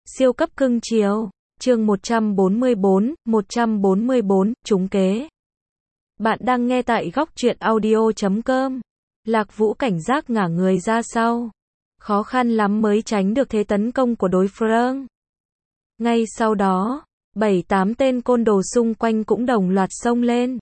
Siêu cấp cưng chiều. Chương 144, trúng kế. Bạn đang nghe tại góc truyện audio.com. Lạc Vũ cảnh giác ngả người ra sau. Khó khăn lắm mới tránh được thế tấn công của đối phương. Ngay sau đó, 7-8 tên côn đồ xung quanh cũng đồng loạt xông lên.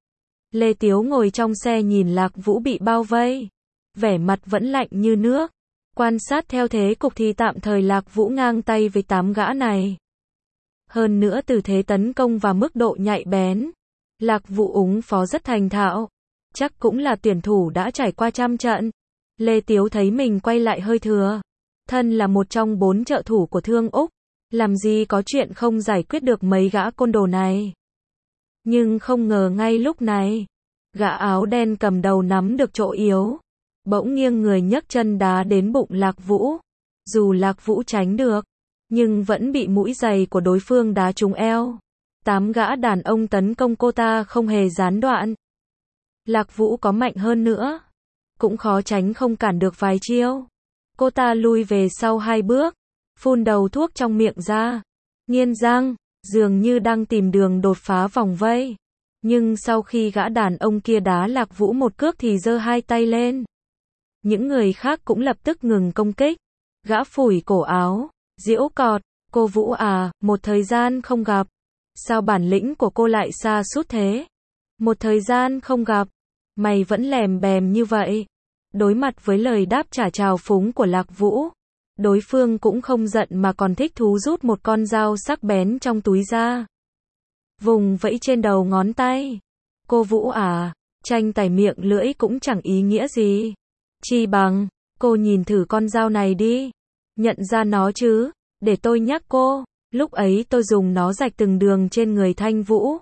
Lê Tiếu ngồi trong xe nhìn Lạc Vũ bị bao vây. Vẻ mặt vẫn lạnh như nước. Quan sát theo thế cục thì tạm thời Lạc Vũ ngang tay với 8 gã này. Hơn nữa từ thế tấn công và mức độ nhạy bén, Lạc Vũ ứng phó rất thành thạo. Chắc cũng là tuyển thủ đã trải qua trăm trận. Lê Tiếu thấy mình quay lại hơi thừa. Thân là một trong 4 trợ thủ của Thương Úc, làm gì có chuyện không giải quyết được mấy gã côn đồ này. Nhưng không ngờ ngay lúc này, gã áo đen cầm đầu nắm được chỗ yếu. Bỗng nghiêng người nhấc chân đá đến bụng Lạc Vũ. Dù Lạc Vũ tránh được, nhưng vẫn bị mũi giày của đối phương đá trúng eo. 8 gã đàn ông tấn công cô ta không hề gián đoạn. Lạc Vũ có mạnh hơn nữa, cũng khó tránh không cản được vài chiêu. Cô ta lui về sau 2 bước, phun đầu thuốc trong miệng ra, nghiến răng, dường như đang tìm đường đột phá vòng vây. Nhưng sau khi gã đàn ông kia đá Lạc Vũ một cước thì giơ 2 tay lên. Những người khác cũng lập tức ngừng công kích. Gã phủi cổ áo, giễu cợt, cô Vũ à, một thời gian không gặp. Sao bản lĩnh của cô lại sa sút thế? Một thời gian không gặp, mày vẫn lèm bèm như vậy. Đối mặt với lời đáp trả trào phúng của Lạc Vũ, đối phương cũng không giận mà còn thích thú rút một con dao sắc bén trong túi ra. Vùng vẫy trên đầu ngón tay. Cô Vũ à, tranh tài miệng lưỡi cũng chẳng ý nghĩa gì. Chi bằng, cô nhìn thử con dao này đi. Nhận ra nó chứ, để tôi nhắc cô. Lúc ấy tôi dùng nó rạch từng đường trên người Thanh Vũ.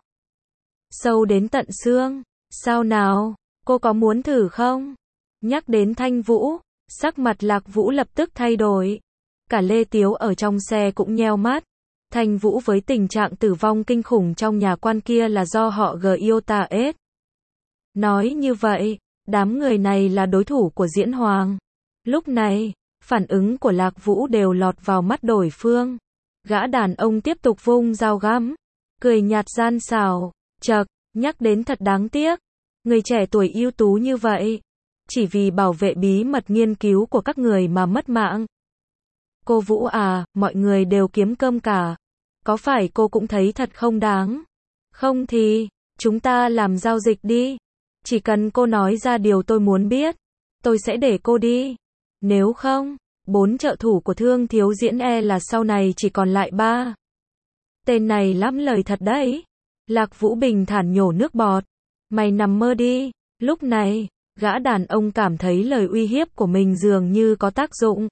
Sâu đến tận xương. Sao nào, cô có muốn thử không? Nhắc đến Thanh Vũ, sắc mặt Lạc Vũ lập tức thay đổi. Cả Lê Tiếu ở trong xe cũng nheo mắt. Thanh Vũ với tình trạng tử vong kinh khủng trong nhà quan kia là do họ Gyotaes. Nói như vậy, đám người này là đối thủ của Diễn Hoàng. Lúc này, phản ứng của Lạc Vũ đều lọt vào mắt đối phương. Gã đàn ông tiếp tục vung dao găm, cười nhạt gian xảo, chậc, nhắc đến thật đáng tiếc. Người trẻ tuổi ưu tú như vậy, chỉ vì bảo vệ bí mật nghiên cứu của các người mà mất mạng. Cô Vũ à, mọi người đều kiếm cơm cả. Có phải cô cũng thấy thật không đáng? Không thì, chúng ta làm giao dịch đi. Chỉ cần cô nói ra điều tôi muốn biết, tôi sẽ để cô đi. Nếu không, 4 trợ thủ của Thương Thiếu Diễn là sau này chỉ còn lại 3. Tên này lắm lời thật đấy. Lạc Vũ bình thản nhổ nước bọt. Mày nằm mơ đi. Lúc này, gã đàn ông cảm thấy lời uy hiếp của mình dường như có tác dụng.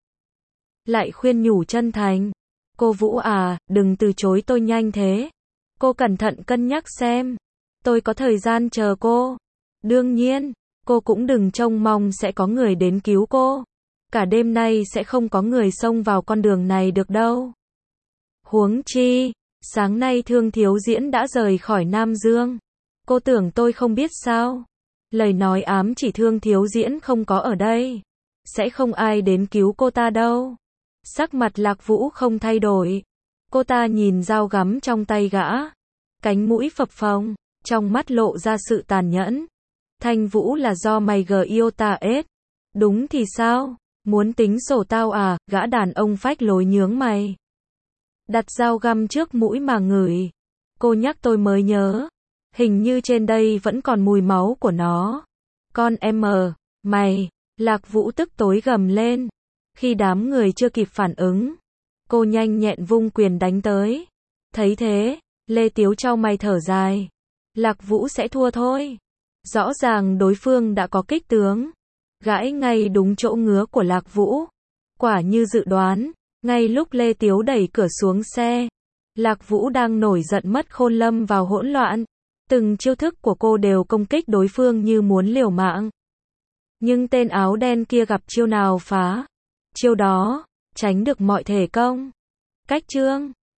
Lại khuyên nhủ chân thành. Cô Vũ à, đừng từ chối tôi nhanh thế. Cô cẩn thận cân nhắc xem. Tôi có thời gian chờ cô. Đương nhiên, cô cũng đừng trông mong sẽ có người đến cứu cô. Cả đêm nay sẽ không có người xông vào con đường này được đâu. Huống chi, sáng nay Thương Thiếu Diễn đã rời khỏi Nam Dương. Cô tưởng tôi không biết sao? Lời nói ám chỉ Thương Thiếu Diễn không có ở đây. Sẽ không ai đến cứu cô ta đâu. Sắc mặt Lạc Vũ không thay đổi. Cô ta nhìn dao gắm trong tay gã. Cánh mũi phập phồng, trong mắt lộ ra sự tàn nhẫn. Thanh Vũ là do mày Gyotaes. Đúng thì sao? Muốn tính sổ tao à? Gã đàn ông phách lối nhướng mày. Đặt dao găm trước mũi mà ngửi. Cô nhắc tôi mới nhớ. Hình như trên đây vẫn còn mùi máu của nó. Con em mày. Lạc Vũ tức tối gầm lên. Khi đám người chưa kịp phản ứng, cô nhanh nhẹn vung quyền đánh tới. Thấy thế, Lê Tiếu chau mày thở dài. Lạc Vũ sẽ thua thôi. Rõ ràng đối phương đã có kích tướng. Gãi ngay đúng chỗ ngứa của Lạc Vũ. Quả như dự đoán, ngay lúc Lê Tiếu đẩy cửa xuống xe, Lạc Vũ đang nổi giận mất khôn lâm vào hỗn loạn. Từng chiêu thức của cô đều công kích đối phương như muốn liều mạng. Nhưng tên áo đen kia gặp chiêu nào phá chiêu đó, tránh được mọi thể công. Cách chương